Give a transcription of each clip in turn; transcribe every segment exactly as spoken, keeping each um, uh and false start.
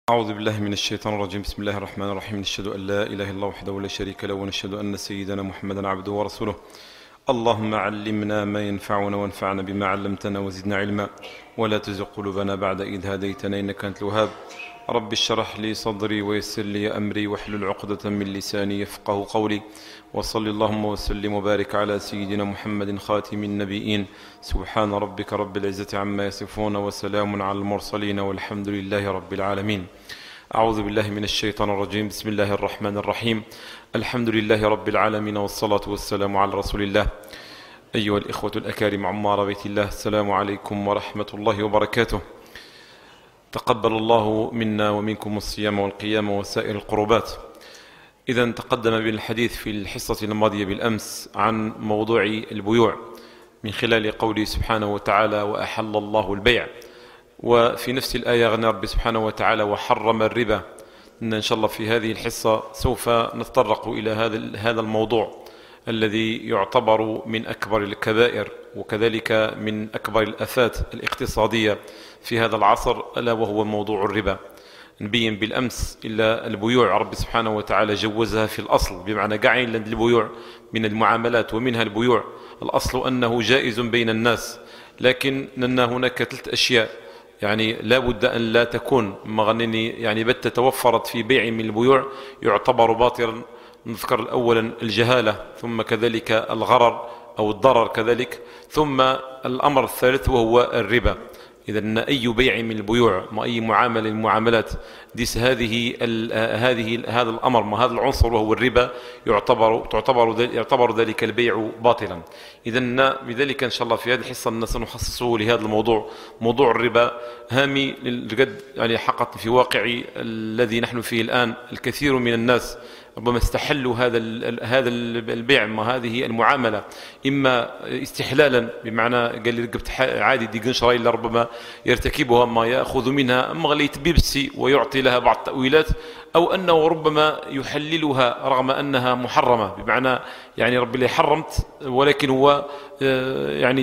أعوذ بالله من الشيطان الرجيم. بسم الله الرحمن الرحيم. نشهد أن لا إله إلا الله وحده لا شريك له، ونشهد أن سيدنا محمدا عبده ورسوله. اللهم علمنا ما ينفعنا وانفعنا بما علمتنا وزدنا علما، ولا تزغ قلوبنا بعد إذ هديتنا إنك أنت الوهاب. رب اشرح لي صدري ويسر لي أمري واحلل عقدة من لساني يفقه قولي. وصل اللهم وسلم وبارك على سيدنا محمد خاتم النبيين. سبحان ربك رب العزة عما يصفون وسلام على المرسلين والحمد لله رب العالمين. أعوذ بالله من الشيطان الرجيم. بسم الله الرحمن الرحيم. الحمد لله رب العالمين، والصلاة والسلام على رسول الله. أيها الإخوة الأكارم عمار بيت الله، السلام عليكم ورحمة الله وبركاته. تقبل الله منا ومنكم الصيام والقيام وسائر القربات. إذن تقدم بنا الحديث في الحصة الماضية بالأمس عن موضوع البيوع من خلال قوله سبحانه وتعالى: وأحل الله البيع. وفي نفس الآية غنى رب سبحانه وتعالى: وحرم الربا. إن شاء الله في هذه الحصة سوف نتطرق إلى هذا هذا الموضوع الذي يعتبر من أكبر الكبائر وكذلك من أكبر الآفات الاقتصادية في هذا العصر، ألا وهو موضوع الربا. نبين بالأمس إلا البيوع رب سبحانه وتعالى جوزها في الأصل، بمعنى قاعين لند البيوع من المعاملات ومنها البيوع الأصل أنه جائز بين الناس، لكن أن هناك ثلاث أشياء يعني لا بد أن لا تكون مغنني يعني بت توفرت في بيع من البيوع يعتبر باطلا. نذكر أولا الجهالة، ثم كذلك الغرر أو الضرر كذلك، ثم الأمر الثالث وهو الربا. إذن أي بيع من البيوع ما أي معاملة من المعاملات ديس هذه هذه هذا الأمر ما هذا العنصر وهو الربا يعتبر تعتبر يعتبر ذلك البيع باطلا. إذن بذلك إن شاء الله في هذه الحصة سنخصصه لهذا الموضوع، موضوع الربا هامي للجد يعني حقا في واقع الذي نحن فيه الآن. الكثير من الناس ربما استحلوا هذا هذا البيع ما هذه المعاملة، إما استحلالا بمعنى قال لي قبت عادي دي قنشرة إلا ربما يرتكبها ما يأخذ منها أما غليت بيبسي ويعطي لها بعض التأويلات، أو أنه ربما يحللها رغم أنها محرمة، بمعنى يعني رب اللي حرمت ولكن هو يعني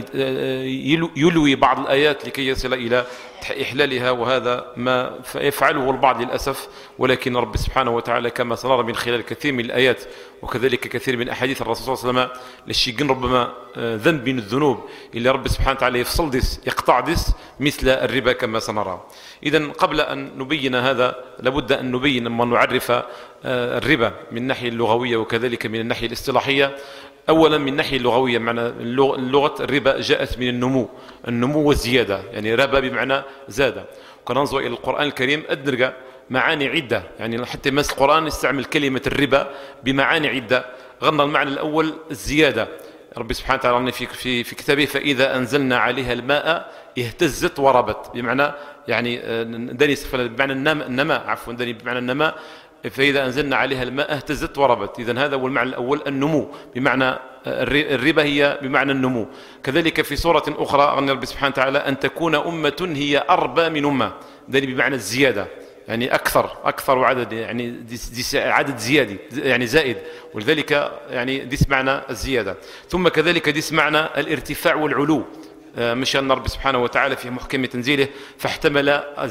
يلوي بعض الآيات لكي يصل إلى إحلالها، وهذا ما يفعله البعض للأسف. ولكن رب سبحانه وتعالى كما سنرى من خلال كثير من الآيات وكذلك كثير من أحاديث الرسول صلى الله عليه وسلم للشيقين ربما ذنب من الذنوب اللي رب سبحانه وتعالى يفصل ديس يقطع ديس مثل الربا كما سنرى. إذن قبل أن نبين هذا لابد أن نبين لما نعرف الربا من الناحية اللغوية وكذلك من الناحية الاصطلاحية. أولا من الناحية اللغوية، معنى اللغة الربا جاءت من النمو، النمو والزيادة، يعني ربا بمعنى زاد. وكننظر إلى القرآن الكريم أدرج معاني عدة، يعني حتى مس القرآن يستعمل كلمة الربا بمعاني عدة. غنى المعنى الأول الزيادة، رب سبحانه وتعالى في في في كتابه: فإذا أنزلنا عليها الماء اهتزت وربت، بمعنى يعني دني بمعنى النماء عفوا دني بمعنى النماء. فإذا أنزلنا عليها الماء اهتزت وربت. إذن هذا هو المعنى الأول النمو، بمعنى الربا هي بمعنى النمو. كذلك في سورة أخرى أن رب سبحانه وتعالى: أن تكون أمة هي أربى من أمة، ذلك بمعنى الزيادة، يعني أكثر أكثر عدد، يعني دي دي عدد زيادي يعني زائد، ولذلك يعني دي معنى الزيادة. ثم كذلك دي معنى الارتفاع والعلو، مشى أن رب سبحانه وتعالى في محكم تنزيله: فاحتمل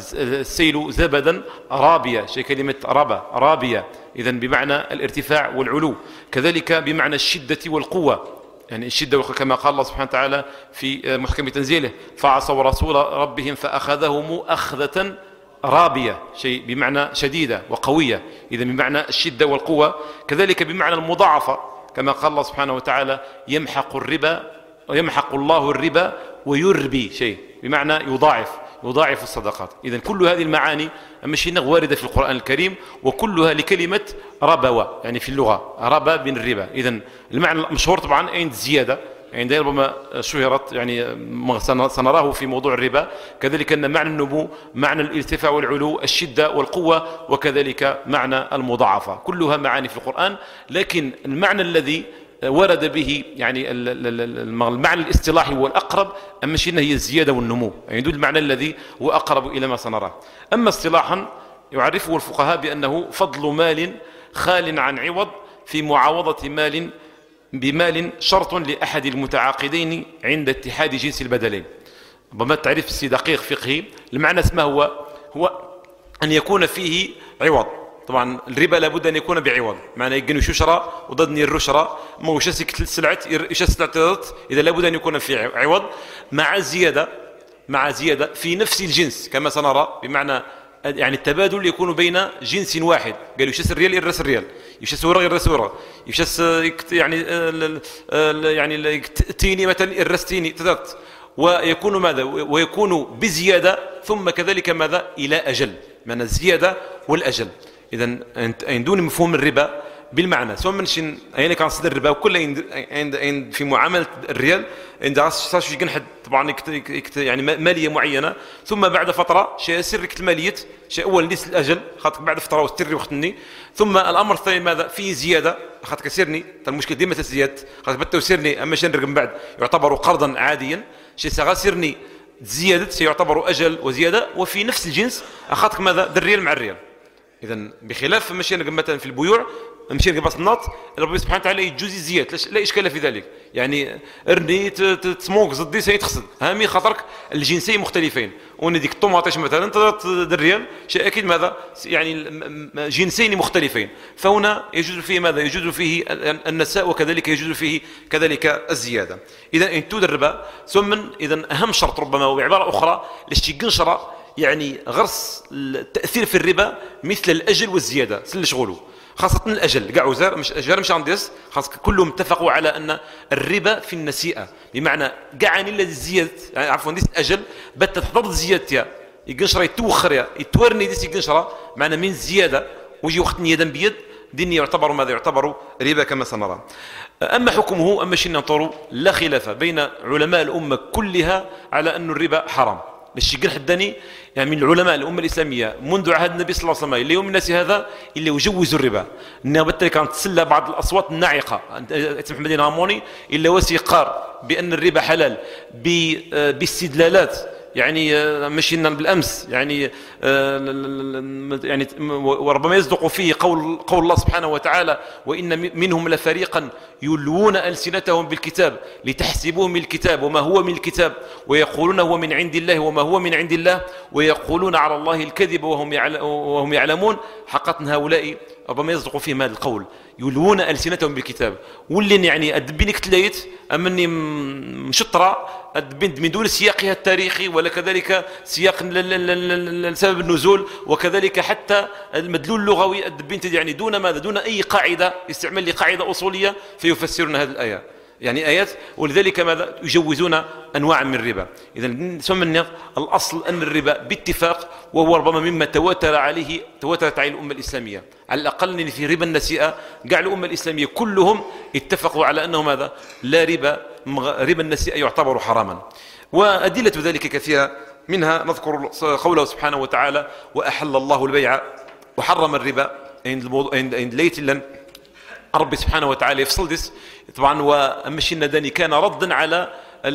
السيل زبدا رابية، شيء كلمة ربا رابية، إذن بمعنى الارتفاع والعلو. كذلك بمعنى الشدة والقوة، يعني الشدة كما قال الله سبحانه وتعالى في محكم تنزيله: فعصوا رسول ربهم فأخذهم أخذة رابية، شيء بمعنى شديدة وقوية، إذن بمعنى الشدة والقوة. كذلك بمعنى المضاعفة كما قال الله سبحانه وتعالى: يمحق الربا ويمحق الله الربا ويربي، شيء بمعنى يضاعف يضاعف الصدقات. إذن كل هذه المعاني مش واردة في القرآن الكريم، وكلها لكلمة ربوة، يعني في اللغة ربا بن الربا. إذن المعنى المشهور طبعا أين الزيادة، يعني ربما شهرت يعني سنراه في موضوع الربا. كذلك أن معنى النمو، معنى الارتفاع والعلو، الشدة والقوة، وكذلك معنى المضاعفة، كلها معاني في القرآن. لكن المعنى الذي ورد به يعني المعنى الاصطلاحي هو الأقرب، أما شيء هي الزيادة والنمو، يعني دول المعنى الذي هو أقرب إلى ما سنراه. أما اصطلاحا يعرفه الفقهاء بأنه فضل مال خال عن عوض في معاوضة مال بمال شرط لأحد المتعاقدين عند اتحاد جنس البدلين. ربما التعريف دقيق فقهي، المعنى اسمه هو هو أن يكون فيه عوض. طبعا الربا لابد أن يكون بعوض، معنى يقنوا شراء وضدني الرشرة ما وش سكت سلعت إيش سلعت، إذا لابد أن يكون فيه عوض مع زيادة مع زيادة في نفس الجنس كما سنرى، بمعنى يعني التبادل يكون بين جنس واحد. قالوا يشس الريال يرس الريال، يشس ورق يرس ورق، يشس يعني يعني تيني مثلا يرس تيني تذكرت، ويكون ماذا ويكون بزيادة، ثم كذلك ماذا إلى أجل، معنى الزيادة والأجل. إذا عندون مفهوم الربا بالمعنى سواء من شين أين كان صدر الربا وكل عند عند في معاملة الريال عند عصاش يجنحد طبعا يعني مالية معينة، ثم بعد فترة شيء سرك المالية شيء أول نيس الأجل خاطر بعد فترة وستري وقتني، ثم الأمر الثاني ماذا في زيادة خاطر كسرني المشكلة ديما تزيد خاطر بتو سرني أما شين رقم بعد يعتبر قرضا عاديا، شيء سغاسرني زيادة سيعتبر أجل وزيادة، وفي نفس الجنس أخذك ماذا الريال مع الريال. إذا بخلاف مشينا مثلا في البيوع مشينا قبل النط ربي سبحانه وتعالى يجوز الزيادة لا إشكال في ذلك، يعني ارني تسموك زدي سيتخسد هامي خاطرك الجنسين مختلفين، وان ديك الطوماطيش مثلا الريال شيء اكيد ماذا يعني جنسين مختلفين، فهنا يجوز فيه ماذا يجوز فيه النساء وكذلك يجوز فيه كذلك الزيادة. إذا ان تود الربا ثم إذا أهم شرط ربما وبعبارة أخرى لشتي شرع يعني غرس التأثير في الربا مثل الأجل والزيادة سل شغله، خاصة الأجل قاع وزار مش أجار مش عنديس خاصة كلهم اتفقوا على أن الربا في النسيئة، بمعنى قاعني الذي زيادة يعني عفوا ديس أجل بت تحضر زيادتها يقنشرة يتوخر يتورني ديس يقنشرة معنى من زيادة ويجي وقت يدا بيد دين يعتبر ماذا يعتبر ربا كما سنرى. أما حكمه أما شيء ننطر لا خلاف بين علماء الأمة كلها على أن الربا حرام. الشيء الحداني يعني من العلماء الأمة الإسلامية منذ عهد النبي صلى الله عليه وسلم إلى يوم الناس هذا اللي يجوزوا الربا، إنها بالتالي كانت تسلى بعض الأصوات الناعقة محمد هاموني إلا وسيقار بأن الربا حلال باستدلالات يعني مشينا بالأمس يعني يعني وربما يصدق فيه قول قول الله سبحانه وتعالى وإن منهم لفريقا يلوون ألسنتهم بالكتاب لتحسبوه من الكتاب وما هو من الكتاب ويقولون هو من عند الله وما هو من عند الله ويقولون على الله الكذب وهم وهم يعلمون. حقا هؤلاء ربما يصدق فيهم هذا القول يلوون ألسنتهم بالكتاب، واللي يعني أدبينك تلايت أمني مشطرة أدبين من دون سياقها التاريخي ولا كذلك سياق سبب النزول وكذلك حتى المدلول اللغوي أدبين يعني دون ماذا دون أي قاعدة استعمال لقاعدة أصولية فيفسرون هذه الآيات يعني آيات، ولذلك ماذا يجوزون أنواع من الربا. إذا سمنا الأصل أن الربا باتفاق وهو ربما مما تواتر عليه تواترت عليه الأمة الإسلامية، على الأقل إن في ربا النسيئة قاع الأمة الإسلامية كلهم اتفقوا على أنه ماذا لا ربا ربا النسيئة يعتبر حراما، وأدلة ذلك كثيرة، منها نذكر قوله سبحانه وتعالى وأحل الله البيع وحرم الربا عند عند ليت لن ربي سبحانه وتعالى يفصل ديس طبعا. ومشينا داني كان ردا على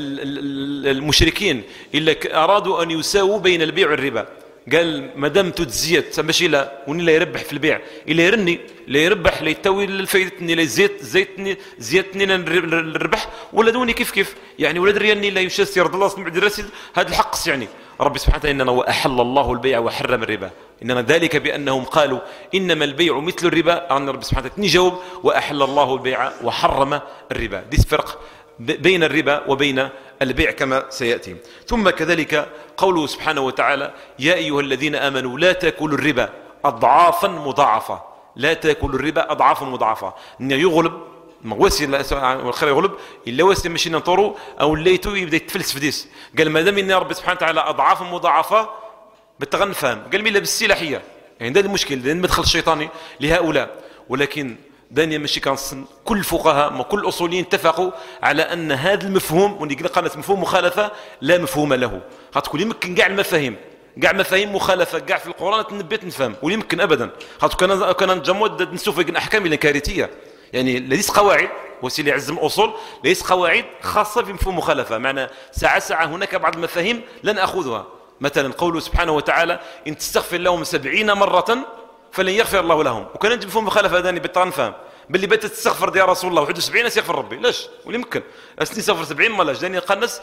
المشركين إلا أرادوا أن يساووا بين البيع والربا، قال ما دام تزيد ماشي لا وني لا يربح في البيع الا يرني لا يربح لا يتوي الفايدتني لا زيت زيتني زيتني الربح ولا دوني كيف كيف يعني ولا درياني لا يشاس يرضى الله سمع دراسي هذا الحق يعني ربي سبحانه وتعالى إننا وأحل الله البيع وحرم الربا، إنما ذلك بأنهم قالوا إنما البيع مثل الربا، أن ربي سبحانه وتعالى نجاوب وأحل الله البيع وحرم الربا. دي فرق بين الربا وبين البيع كما سيأتي. ثم كذلك قوله سبحانه وتعالى يا أيها الذين آمنوا لا تأكلوا الربا أضعافا مضاعفة، لا تأكلوا الربا أضعافا مضاعفة، إنه يغلب ما واسي والخير يغلب الا واسي ماشي نطرو او ليتو يبدا يتفلس في ديس، قال ما دام ان ربي سبحانه وتعالى اضعاف مضاعفه بالتغنفهم قال مي لا بالسلاحيه يعني هذا المشكل لان المدخل الشيطاني لهؤلاء. ولكن دانيا ماشي كنصن كل الفقهاء وكل الاصوليين اتفقوا على ان هذا المفهوم واللي قالت مفهوم مخالفه لا مفهوم له، غتقول يمكن كاع المفاهيم كاع مفاهيم مخالفه كاع في القران تنبيت نفهم ويمكن ابدا خاطر كان كان نتجمد نشوف احكام الى كارثيه يعني ليس قواعد وسيله يعزم اصول ليس قواعد خاصه بمفهوم مخالفه، معنى ساعه ساعه هناك بعض المفاهيم لن اخذها، مثلا قوله سبحانه وتعالى ان تستغفر لهم سبعين مره فلن يغفر الله لهم، وكان نجي مفهوم مخالفه هذاني بالطريقه نفهم باللي بات تستغفر يا رسول الله واحد وسبعين يغفر ربي لاش ولا يمكن اسني سفر سبعين مالاش داني قنص للتكليف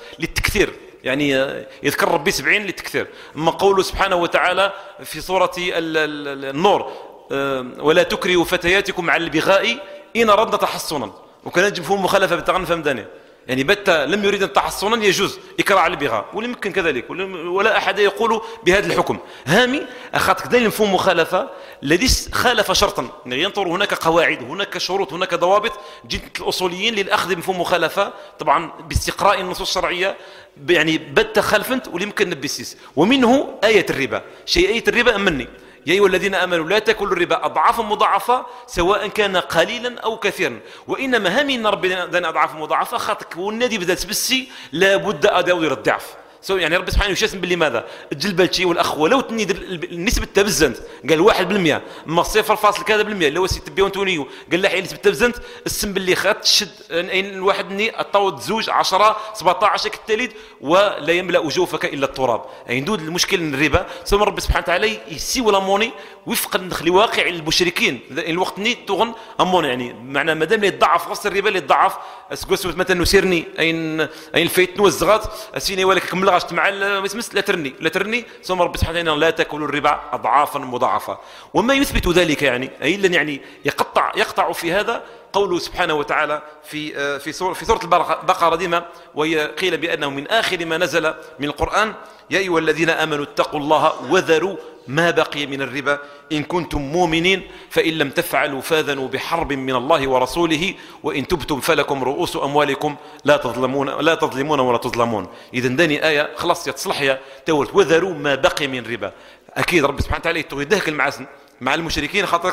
للتكثير، يعني يذكر ربي سبعين للتكثير. أما قوله سبحانه وتعالى في سورة النور ولا تكرهوا فتياتكم على البغاء إن أردنا تحصنا، وكان يجب فهم مخالفة بالتغنى فهم دانية، يعني بت لم يريد تحصنا يجوز إكراه على البغاء، ولا يمكن كذلك، ولا أحد يقول بهذا الحكم. هامي أخذت كذلك مفهوم مخالفة الذي خالف شرطا، يعني ينظر هناك قواعد، هناك شروط، هناك ضوابط جدت الأصوليين للأخذ بمفهوم مخالفة، طبعا باستقراء النصوص الشرعية، يعني بت خالفنت وليمكن نبسيس. ومنه آية الربا، شيء آية الربا أمني يا أيها الذين آمنوا لا تأكلوا الربا أضعافا مضاعفة سواء كان قليلا أو كثيرا، وإنما همي أن ربنا دان أضعافا مضاعفة خاطك والنادي بدأت بسي لابد أداوير الضعف. يعني ربي سبحانه يشاسم باللماذا الجلبالتي والأخوة لو تني النسبة تبزنت قال واحد بالمئة، ما صفر فاصل كذا بالمئة لو سيت بيون تونيو قال لا حي نسبة تبزنت السم باللي خات تشد الواحد ني الطاود زوج عشرة سبعطاش كالتاليد ولا يملأ جوفك إلا التراب. يعني دود المشكل من الربا ثم ربي سبحانه وتعالى يسي ولا موني وفق النخل واقع المشركين الوقت ني تغن أمون، يعني معنى ما دام يتضعف غص الربا اللي يتضعف اسكوسوت مثلا نسيرني أين أين الفيت نوزغات اسيني ولك كمل غاش مع مسمس لا ترني لا ترني ثم رب سبحانه وتعالى لا تاكلوا الربا اضعافا مضاعفه. وما يثبت ذلك يعني اي لن يعني يقطع يقطع في هذا قوله سبحانه وتعالى في في سوره في سوره البقره ديما، وهي قيل بانه من اخر ما نزل من القران يا ايها الذين امنوا اتقوا الله وذروا ما بقي من الربا إن كنتم مؤمنين فإن لم تفعلوا فاذنوا بحرب من الله ورسوله وإن تبتم فلكم رؤوس أموالكم لا تظلمون لا تظلمون ولا تظلمون. إذا داني آية خلاص يتصلح يا تورت وذروا ما بقي من الربا. أكيد رب سبحانه وتعالى يدهك المعسن مع المشركين خاطر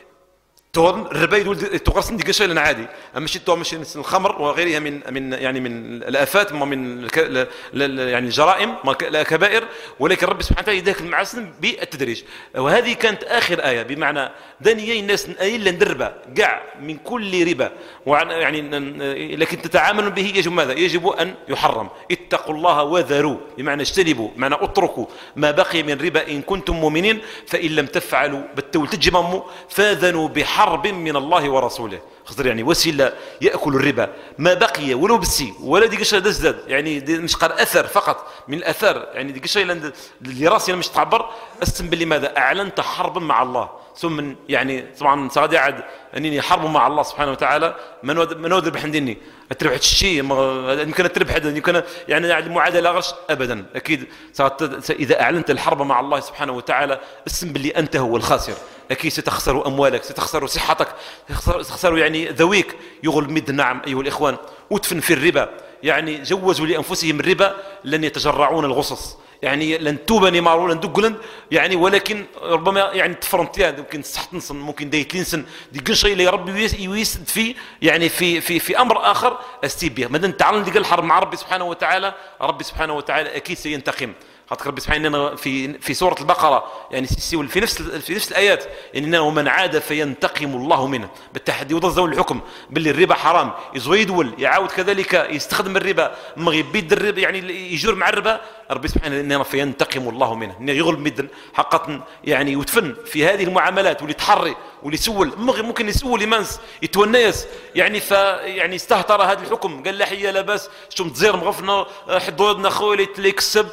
تورن الربا يدول تقرصن ديك شيء عادي، اما شي تو ماشي الخمر وغيرها من من يعني من الافات من يعني الجرائم الكبائر، ولكن ربي سبحانه وتعالى يداك المعسن بالتدريج. وهذه كانت اخر ايه، بمعنى دانيي الناس الا ندربا كاع من كل ربا يعني لكن تتعاملوا به يجب ماذا؟ يجب ان يحرم. اتقوا الله وذروا بمعنى اجتنبوا، بمعنى اتركوا ما بقي من ربا ان كنتم مؤمنين فان لم تفعلوا بالتول تجمموا فاذنوا بحرب حرب من الله ورسوله. خاطر يعني وسيله ياكل الربا ما بقي ولو بالسي ولا ديك الشيء دزداد، يعني دي مش قال اثر فقط من الاثار، يعني ديك الشيء اللي راسي مش تعبر اسم باللي ماذا اعلنت حربا مع الله. ثم يعني طبعا صادي عاد انني حرب مع الله سبحانه وتعالى من من ربح نديني تربح الشيء يمكن تربح يمكن يعني المعادله غش ابدا. اكيد اذا اعلنت الحرب مع الله سبحانه وتعالى اسم باللي انت هو الخاسر، اكيد ستخسر اموالك، ستخسر صحتك، ستخسر يعني ذويك يغل مد. نعم ايها الاخوان، ودفن في الربا، يعني جوزوا لانفسهم الربا لن يتجرعون الغصص، يعني لن توبني مارو لن دقلن يعني، ولكن ربما يعني تفرنتيان ممكن تحت نصن ممكن دايت لينسن دي كل شيء اللي ربي يويسد فيه يعني في في في امر اخر استيبيه. مادام تعلن ديك الحرب مع ربي سبحانه وتعالى، ربي سبحانه وتعالى اكيد سينتقم. خاطر ربي سبحانه في في سوره البقره يعني في نفس في نفس الايات اننا ومن عاد فينتقم الله منه بالتحدي وضزوا الحكم باللي الربا حرام يزوي يدول يعاود كذلك يستخدم الربا مغيب بيد الربا يعني يجور مع الربا. ربي سبحانه اننا فينتقم الله منه انه يغلب مدن حقا يعني يدفن في هذه المعاملات واللي تحري واللي يسول ممكن يسول يمنس يتونيس يعني ف يعني استهتر هذا الحكم قال لا حيه لا باس شوم تزير مغفنا حضورنا خويا اللي يكسب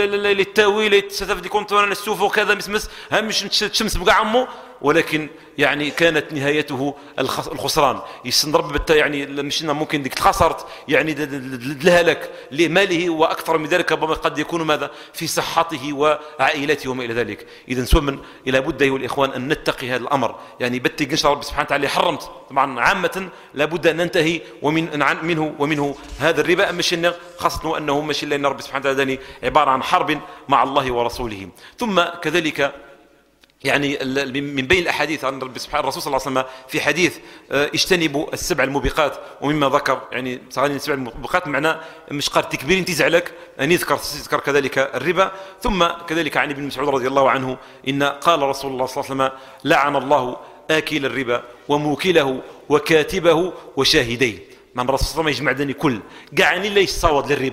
للتاويل ستفدي كونتور السوف وكذا مسمس همش تشمس بقى عمو، ولكن يعني كانت نهايته الخسران. يستنضرب بالتا يعني مشينا ممكن ديك خسرت يعني الهلاك لماله واكثر من ذلك ربما قد يكون ماذا في صحته وعائلته وما الى ذلك. اذا سومن الى بد ايها الاخوان ان نتقي هذا الامر، يعني بتي قنش رب سبحانه وتعالى حرمت طبعا عامه لابد ان ننتهي ومن منه ومنه هذا الربا، ماشي خاصه انه ماشي لان رب سبحانه وتعالى عباره عن حرب مع الله ورسوله. ثم كذلك يعني من بين الاحاديث عن رب سبحانه الرسول صلى الله عليه وسلم في حديث اجتنبوا السبع الموبقات، ومما ذكر يعني صغيرين السبع الموبقات معناه مش قال تكبير تزعلك ان يذكر يذكر كذلك الربا. ثم كذلك عن ابن مسعود رضي الله عنه ان قال رسول الله صلى الله عليه وسلم لعن الله آكل الربا وموكله وكاتبه وشاهديه. من الرسول صلى الله عليه وسلم يجمع دني كل قاعني ليش صوت للربا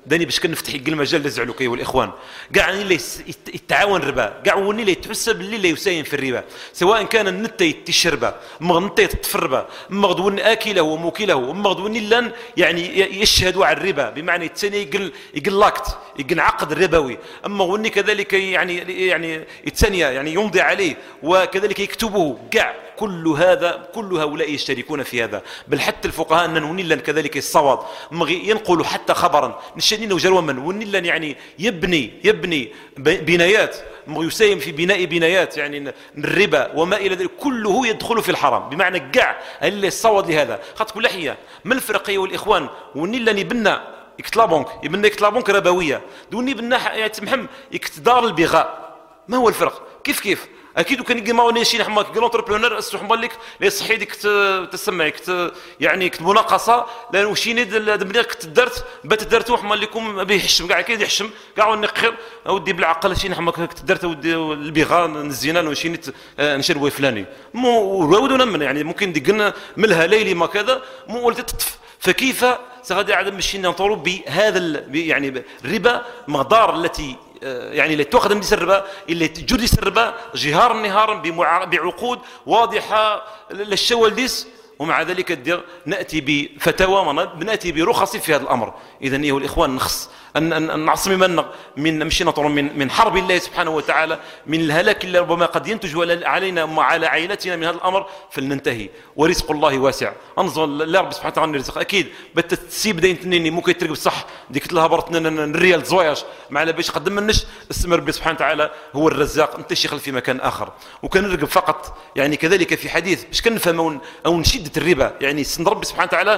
داني باش كنفتح يقل المجال لزعلوك ايها الاخوان كاع اللي يتعاون الربا كاع وني اللي يتحسب اللي لا يساهم في الربا سواء كان النتي تشربه مغنطي تفربه مغدون اكله وموكله مغدون لان يعني يشهدوا على الربا بمعنى الثاني يقل يقل لاكت يقل عقد ربوي اما وني كذلك يعني يعني الثانيه يعني يمضي عليه وكذلك يكتبه كاع كل هذا كل هؤلاء يشتركون في هذا بل حتى الفقهاء ان ونيلا كذلك الصواب ينقل حتى خبرا نشانين وجروا من ونيلا يعني يبني يبني بنايات يساهم في بناء بنايات يعني الربا وما الى ذلك كله يدخل في الحرام بمعنى كاع اللي الصواب لهذا خاطر كل حيه ما الفرق ايها الاخوان ونيلا يبنى يكتلا بنك يبنى يكتلا بنك ربويه دوني بنى يعني تمحم يكتدار البغاء ما هو الفرق كيف كيف اكيد كان يجمعوا لنا شي حماك كل انتربرونور اسمح بالك لا صحي ديك تسمع يعني كتب مناقصه لانه شي نيد ملي كنت درت بات درتو حمال لكم بيحشم كاع كيد يحشم كاع نقر اودي بالعقل شي حماك كنت درت اودي البغاء الزنا وشي نيت نشربوا فلاني مو ودونا من يعني ممكن دقنا ملها ليلي ما كذا مو ولد تطف فكيف سغادي عاد مشي ننطروا بهذا يعني الربا مقدار التي يعني اللي تؤخذ من الربا اللي تجري الربا جهار النهار بعقود واضحه للشوال ديس ومع ذلك الدير ناتي بفتاوى ناتي برخص في هذا الامر اذا ايها الاخوان نخص ان ان نعصم من من مشي نطر من من حرب الله سبحانه وتعالى من الهلاك اللي ربما قد ينتج علينا وعلى عائلتنا من هذا الامر فلننتهي ورزق الله واسع انظر لا رب سبحانه وتعالى رزق اكيد بتسيب داين ممكن ترقب صح ديك لها برتنا الريال زواياش مع باش قدم منش اسم ربي سبحانه وتعالى هو الرزاق انت شيخ في مكان اخر وكان نرقب فقط يعني كذلك في حديث باش كنفهم او نشده الربا يعني سن ربي سبحانه وتعالى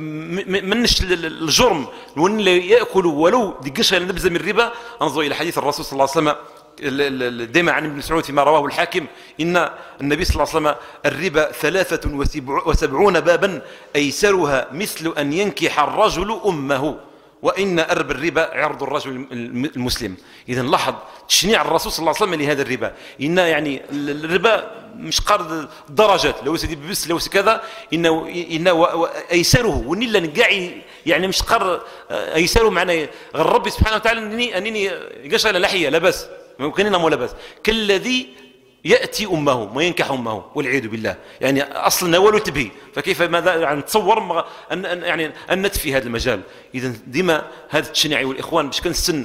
منش الجرم اللي ياكل ولو دقشها نبذه من الربا انظر الى حديث الرسول صلى الله عليه وسلم دائما عن ابن مسعود فيما رواه الحاكم ان النبي صلى الله عليه وسلم الربا ثلاثه وسبعون بابا ايسرها مثل ان ينكح الرجل امه وان ارب الربا عرض الرجل المسلم اذا لاحظ تشنيع الرسول صلى الله عليه وسلم لهذا الربا ان يعني الربا مش قرض درجات لو سيدي بس لو كذا انه انه ايسره ونلا نقاعي يعني مش قر ايسره معناه غير ربي سبحانه وتعالى انني انني قشغل لحيه لا باس ممكن انه لا باس كالذي ياتي امه وينكح امه والعياذ بالله يعني اصلا نوال تبهي فكيف ماذا يعني نتصور ان يعني ان نتفي هذا المجال اذا ديما هذا التشنيع والاخوان باش كنسن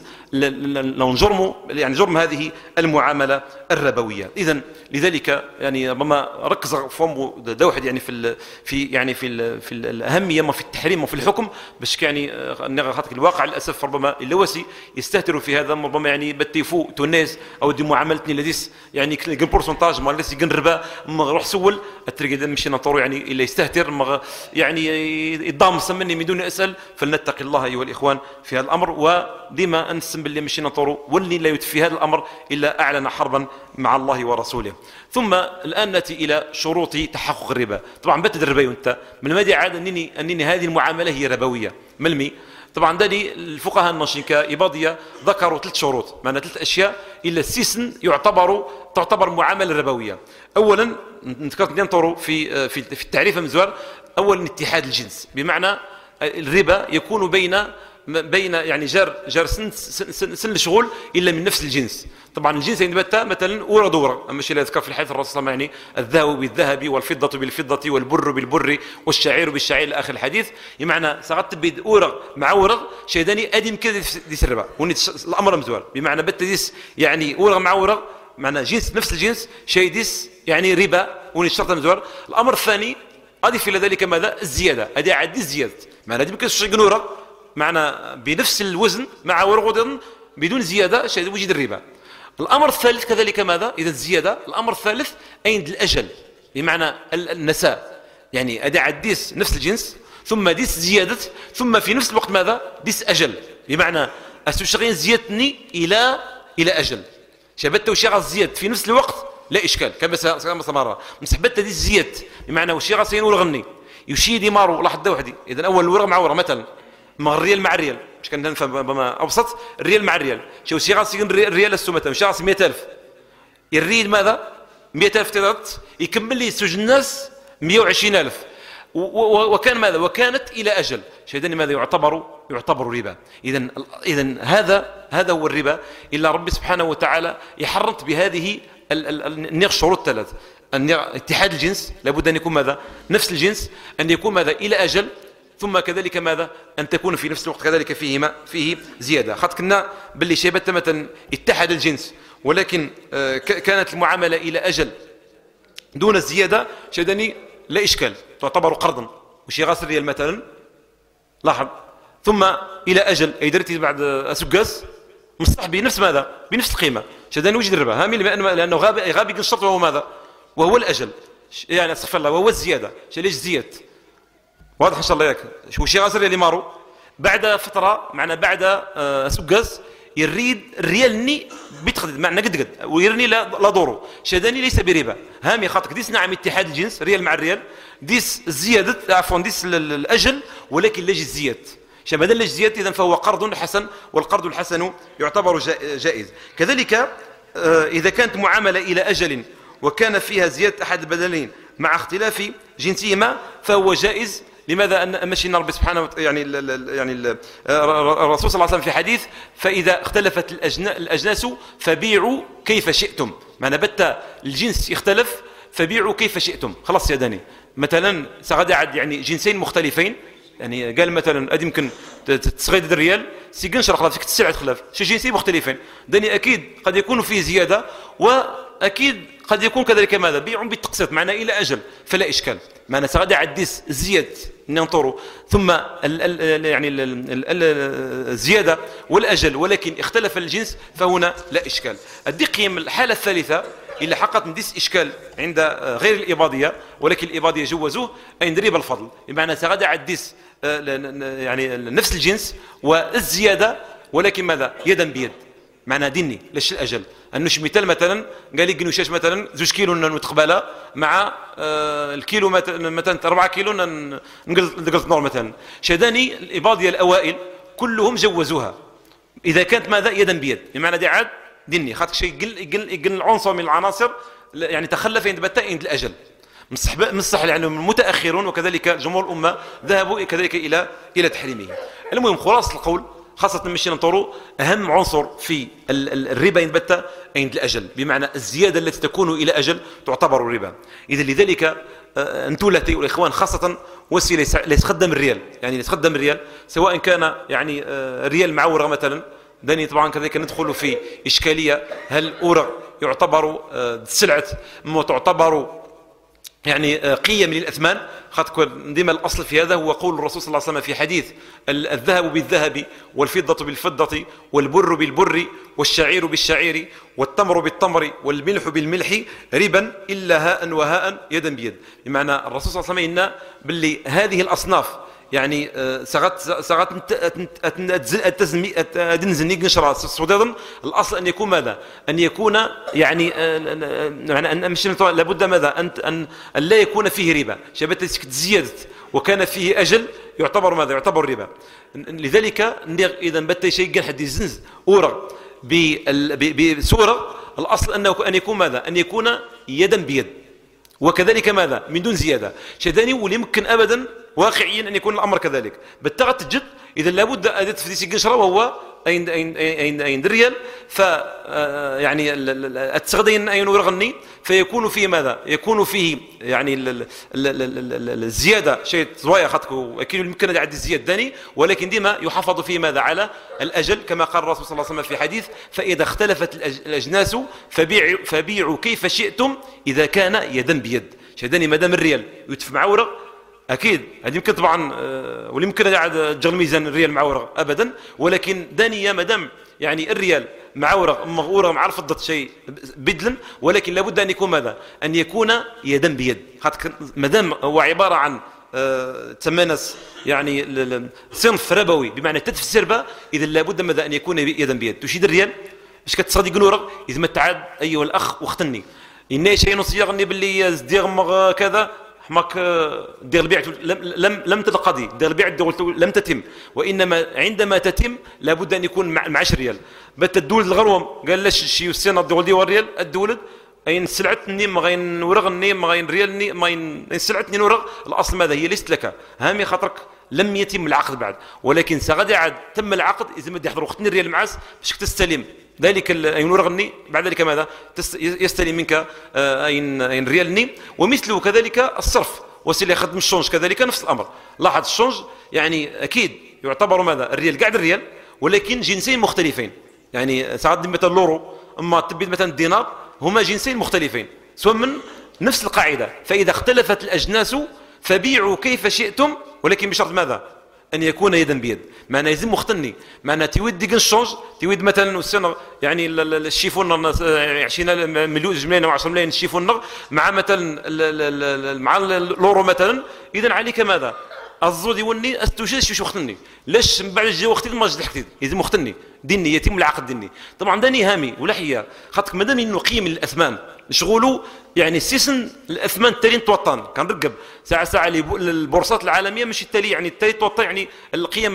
لو نجرموا يعني جرم هذه المعامله الربويه اذا لذلك يعني ربما ركز فهم دا واحد يعني في ال في يعني في ال في الاهميه ما في التحريم وفي الحكم باش يعني خاطر الواقع للاسف ربما اللواسي يستهتروا في هذا ربما يعني بتيفو تونس او دي معاملتني لذيس يعني كل بورسنتاج ما لسه يقن ربا ما روح سول التريق مشي نطرو يعني الا يستهتر يعني يضام مني من دون اسال فلنتقي الله ايها الاخوان في هذا الامر وديما انسم باللي مشي نطرو واللي لا يتفي هذا الامر الا اعلن حربا مع الله ورسوله. ثم الان ناتي الى شروط تحقق الربا. طبعا بتد الربا وانت من المدى عاد انني انني هذه المعامله هي ربويه ملمي. طبعا داني الفقهاء الناشنكا إباضية ذكروا ثلاث شروط معنى ثلاث أشياء إلا السيسن يعتبروا تعتبر معاملة ربوية. أولا ذكرت ننطروا في في في التعريف مزوار أولا اتحاد الجنس بمعنى الربا يكون بين بين يعني جار جار سن سن, سن الشغل الا من نفس الجنس. طبعا الجنس يعني بتا مثلا اورا دورا اما شيء لا يذكر في الحديث الرسول صلى الله عليه وسلم يعني الذهب بالذهب والفضه بالفضه والبر بالبر والشعير بالشعير لاخر الحديث بمعنى سقطت بيد اورا مع اورا شيداني ادم كذا ديس الربا الامر مزوار بمعنى بت ديس يعني اورا مع اورا معنى جنس نفس الجنس شيء ديس يعني ربا ونشرط مزوار. الامر الثاني اضيف الى ذلك ماذا الزياده هذه عاد الزياده معنى دي يمكن شي قنوره معنى بنفس الوزن مع ورقه بدون زياده شيء وجد الربا. الامر الثالث كذلك ماذا اذا الزياده الامر الثالث عند الاجل بمعنى النساء يعني ادي عديس نفس الجنس ثم ديس زياده ثم في نفس الوقت ماذا ديس اجل بمعنى استشغين زيادتني الى الى اجل شبت وشي زياد في نفس الوقت لا اشكال كما كما مره مسحبت ديس زياد بمعنى وشي غاسين ورغني يشي ديمارو لحظه وحدي اذا اول الورق مع ورق مثلا ما الريال مع الريال مش كان نفهم بما ابسط الريال مع الريال شو سي غاسي الريال السومه مش غاسي مئة ألف الريال ماذا مئة ألف تلات يكمل لي سجن الناس مئة وعشرين ألف وكان ماذا وكانت الى اجل شيدني ماذا يعتبر يعتبر ربا. إذن إذن هذا هذا هو الربا. إلا ربي سبحانه وتعالى يحرمت بهذه الشروط الثلاث. أن اتحاد الجنس لابد أن يكون ماذا؟ نفس الجنس، أن يكون ماذا؟ إلى أجل، ثم كذلك ماذا؟ أن تكون في نفس الوقت كذلك فيه ما فيه زيادة. خاطر كنا باللي شيبت مثلا اتحد الجنس ولكن كانت المعاملة إلى أجل دون الزيادة، شدني لا إشكال، تعتبر قرضا وشي غاسر ريال مثلا، لاحظ، ثم إلى أجل أي درتي بعد أسقاس مصح بنفس ماذا؟ بنفس القيمة، شدني وجد الربا هامي لأنه غاب غاب يقول الشرط وهو ماذا؟ وهو الأجل، يعني استغفر الله، وهو الزيادة، ليش زيادة؟ واضح إن شاء الله ياك؟ شو شي غاسر اللي مارو بعد فترة معنا بعد أسقاس يريد الريال ني بتقدد معنى قد قد ويرني لا لا دورو، شدني ليس بربا هامي خاطر ديس نعم اتحاد الجنس ريال مع الريال، ديس زيادة عفوا ديس الأجل ولكن لاجي الزيادة، شبه لاجي الزيادة، إذن فهو قرض حسن، والقرض الحسن يعتبر جائز. كذلك إذا كانت معاملة إلى أجل وكان فيها زيادة أحد البدلين مع اختلاف جنسهما فهو جائز. لماذا؟ أن مشينا ربي سبحانه وتعالى يعني ال يعني ال الرسول صلى الله عليه وسلم في حديث: فإذا اختلفت الأجناس فبيعوا كيف شئتم، معنى بت الجنس يختلف فبيعوا كيف شئتم. خلاص يا داني مثلا سغادي عاد يعني جنسين مختلفين، يعني قال مثلا ادي يمكن تصغيد الريال سيقنشر خلاص فيك السلعه تخلف شي جنسين مختلفين، داني اكيد قد يكون فيه زياده واكيد قد يكون كذلك ماذا؟ بيع بالتقسيط، معنى الى اجل فلا اشكال، معنى سغادي عديس زياد ننطروا ثم ال ال يعني ال ال الزياده والاجل ولكن اختلف الجنس فهنا لا اشكال. الدقيم الحاله الثالثه إلا حقت نديس إشكال عند غير الإباضية ولكن الإباضية جوزوه أي ندريب الفضل، بمعنى سغادي عديس يعني نفس الجنس والزيادة ولكن ماذا؟ يدا بيد، معنى ديني لاش الأجل أنوش مثال مثلا قال لي قنوشاش مثلا زوج كيلو متقبلة مع الكيلو مثلا أربعة كيلو نقلت نور مثلا، شداني الإباضية الأوائل كلهم جوزوها إذا كانت ماذا؟ يدا بيد، بمعنى دي عاد ديني خاطر شيء يقل يقل يقل العنصر من العناصر يعني تخلف عند بتا عند الاجل. مصح مصح يعني المتاخرون وكذلك جمهور الامه ذهبوا كذلك الى الى تحريمه. المهم خلاص القول خاصه مشينا نطوروا اهم عنصر في الربا عند بتا عند الاجل، بمعنى الزياده التي تكون الى اجل تعتبر ربا. اذا لذلك انتولتي والاخوان خاصه وسيله ليتخدم الريال، يعني يتخدم الريال سواء كان يعني ريال معوره مثلا، داني طبعا كذلك ندخل في إشكالية، هل أورق يعتبر سلعة ما تعتبر يعني قيم للأثمان؟ خاطر ديما الأصل في هذا هو قول الرسول صلى الله عليه وسلم في حديث: الذهب بالذهب والفضة بالفضة والبر بالبر والشعير بالشعير والتمر بالتمر والملح بالملح ربا إلا هاء وهاء يدا بيد. بمعنى الرسول صلى الله عليه وسلم إن باللي هذه الأصناف يعني سغت سغت التزمي الدنزني نشرا صدادا، الاصل ان يكون ماذا؟ ان يكون يعني يعني ان مش لابد ماذا؟ ان ان لا يكون فيه ربا، شبت زياده وكان فيه اجل يعتبر ماذا؟ يعتبر ربا. لذلك اذا بت شيء قال حد يزنز اورا بصوره الاصل انه ان يكون ماذا؟ ان يكون يدا بيد، وكذلك ماذا؟ من دون زياده. شداني ولا يمكن ابدا واقعيا ان يكون الامر كذلك بالتغت تجد، اذا لابد اداه تفديس قنشره وهو اين اين اين اين الريال، ف يعني التغدين اين ورغني فيكون فيه ماذا؟ يكون فيه يعني الزياده شيء زوايا خاطر اكيد يمكن يعدي الزياده داني، ولكن ديما يحافظ فيه ماذا؟ على الاجل، كما قال الرسول صلى الله عليه وسلم في حديث: فاذا اختلفت الاجناس فبيعوا فبيعوا كيف شئتم اذا كان يدا بيد. شداني ما دام الريال يتف مع ورق اكيد هذه يمكن طبعا ولا يمكن قاعد تجر ميزان الريال مع ورق ابدا، ولكن دانيه ما دام يعني الريال مع ورق مغوره مع الفضه شيء بدلا، ولكن لابد ان يكون ماذا؟ ان يكون يدا بيد، خاطر ما دام هو عباره عن تمانس يعني صنف ربوي بمعنى تدفع السربه، اذا لابد ماذا؟ ان يكون يدا بيد. تشيد الريال اش كتصدق نورق اذا ما تعاد ايها الاخ واختني اني شيء نصيغني باللي زديغ كذا حماك دير البيع لم لم لم تتقضي، دير البيع لم تتم، وانما عندما تتم لابد ان يكون مع عشرة ريال. بت الدولد الغروم قال لاش شي السنه الدول دي والريال الدولد اين سلعتني ما غين ورغني ما غين ريالني ما ين سلعتني ورغ، الاصل ماذا؟ هي ليست لك هامي خاطرك لم يتم العقد بعد، ولكن سغادي عاد تم العقد إذا ما يحضر وقت الريال المعاس باش تستلم ذلك أين رغني بعد ذلك ماذا يستلم منك أين أين ريالني. ومثله كذلك الصرف وسيله يخدم الشونج كذلك نفس الأمر. لاحظ الشونج يعني أكيد يعتبر ماذا الريال قاعد الريال ولكن جنسين مختلفين، يعني ساعات مثلا اللورو أما تبيت مثلا الدينار هما جنسين مختلفين سواء من نفس القاعدة. فإذا اختلفت الأجناس فبيعوا كيف شئتم ولكن بشرط ماذا أن يكون يدا بيد. معنى يلزم مختني معنى تيود ديك الشونج تيود مثلا السنة يعني الشيفون عشرين مليون ملايين أو عشرة ملايين الشيفون مع مثلا مع اللورو مثلا. إذا عليك ماذا الزود يوني استوجد شو مختني ليش من بعد الجو وقتي ما جد حكيت يلزم مختني ديني يتم العقد ديني. طبعا داني هامي ولا حيا خاطر مادام انه قيم الاثمان نشغلوا يعني سيسن الاثمان التالي توطن كنرقب ساعه ساعه البورصات العالميه ماشي التالي يعني التالي توطن يعني القيم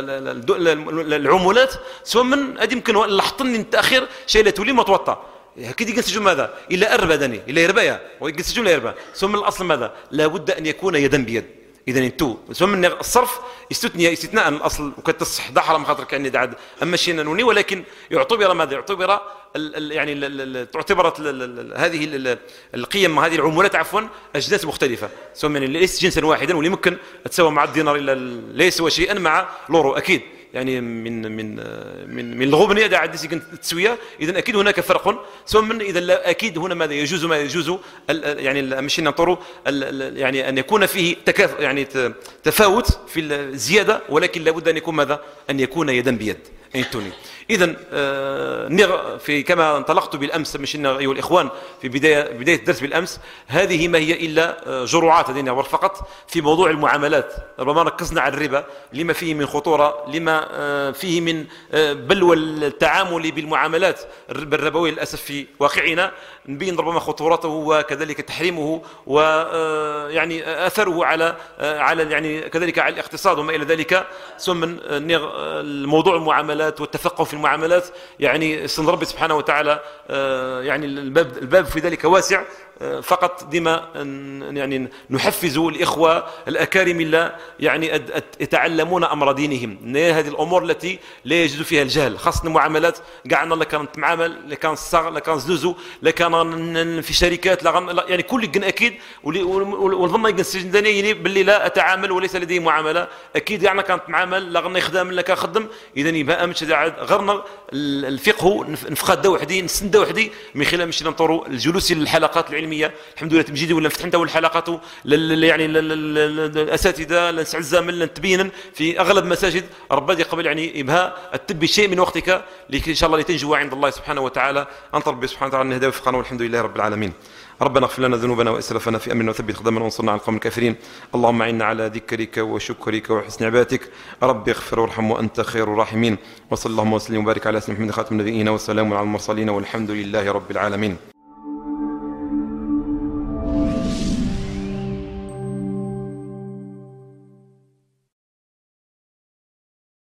العملات سواء من هذه يمكن لحظتني التاخير شيء تولي ما توطى هكذا ينسجون ماذا الا اربا داني الا يربايا وينسجون لا يربا سواء من الاصل ماذا لابد ان يكون يدا بيد. اذا انتو سواء من الصرف استثناء استثناء الأصل وكتصح ده حرام خاطر كأني دعد أما شيء نوني ولكن يعتبر ماذا يعتبر ال ال يعني ال تعتبرت هذه ال القيم هذه العمولات عفوا أجناس مختلفة سواء من ليس جنسا واحدا واللي ممكن تساوى مع الدينار إلا لا يسوى شيئا مع لورو أكيد يعني من من من من الغبنيه دا عاد تسويه. اذا اكيد هناك فرق سواء من اذا اكيد هنا ماذا يجوز ما يجوز يعني ماشي ننطروا يعني ان يكون فيه تكافؤ يعني تفاوت في الزياده ولكن لابد ان يكون ماذا ان يكون يدا بيد انتوني. اذا آه في كما انطلقت بالامس مشينا ايها الاخوان في بدايه بدايه الدرس بالامس هذه ما هي الا جرعات هذه فقط في موضوع المعاملات. ربما ركزنا على الربا لما فيه من خطوره لما آه فيه من آه بلوى التعامل بالمعاملات الربويه للاسف في واقعنا نبين ربما خطورته وكذلك تحريمه ويعني اثره على على يعني كذلك على الاقتصاد وما الى ذلك. ثم موضوع المعاملات والتفقه في المعاملات يعني سن ربي سبحانه وتعالى يعني الباب الباب في ذلك واسع. فقط ديما يعني نحفز الاخوه الاكارم الله يعني يتعلمون امر دينهم. هذه الامور التي لا يجوز فيها الجهل خاصه المعاملات قعدنا لا كانت معامل لا كان الصغر لا كان زوزو لا كان في شركات لا يعني كل جن اكيد والظن يجن السجن داني باللي لا اتعامل وليس لدي معامله اكيد يعني كانت معامل لا غنى خدام لا كنخدم. اذا يبقى مش غرنا الفقه نفقد وحدي نسند وحدي من خلال مش ننطروا الجلوس للحلقات العلميه الحمد لله تمجيدي ولا فتحنا الحلقات يعني الاساتذه لنسعد الزمن لنتبين في اغلب مساجد ربي قبل يعني ابهاء التبي شيء من وقتك لكي ان شاء الله لتنجو عند الله سبحانه وتعالى. انطر ربي سبحانه وتعالى الهدايه وفقنا والحمد لله رب العالمين. ربنا اغفر لنا ذنوبنا واسرافنا في امرنا وثبت قدمنا وانصرنا على القوم الكافرين. اللهم اعنا على ذكرك وشكرك وحسن عبادتك. ربي اغفر وارحم وانت خير الراحمين. وصلى اللهم وسلم وبارك على سيدنا محمد خاتم النبيين والسلام على المرسلين والحمد لله رب العالمين.